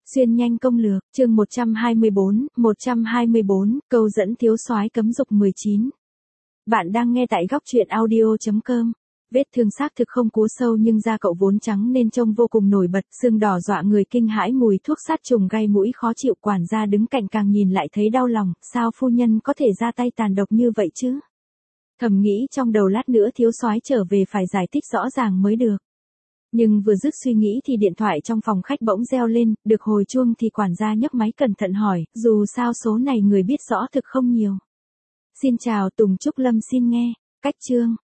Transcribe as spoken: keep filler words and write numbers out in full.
Xuyên nhanh công lược, chương một trăm hai mươi bốn, một trăm hai mươi bốn, câu dẫn thiếu soái cấm dục mười chín. Bạn đang nghe tại góc truyện audio chấm com. Vết thương xác thực không cú sâu nhưng da cậu vốn trắng nên trông vô cùng nổi bật, sưng đỏ dọa người kinh hãi, mùi thuốc sát trùng gây mũi khó chịu, quản gia đứng cạnh càng nhìn lại thấy đau lòng, sao phu nhân có thể ra tay tàn độc như vậy chứ? Thầm nghĩ trong đầu, lát nữa thiếu soái trở về phải giải thích rõ ràng mới được. Nhưng vừa dứt suy nghĩ thì điện thoại trong phòng khách bỗng reo lên, được hồi chuông thì quản gia nhấc máy cẩn thận hỏi, dù sao số này người biết rõ thực không nhiều. Xin chào, Tùng Trúc Lâm xin nghe. Cách chương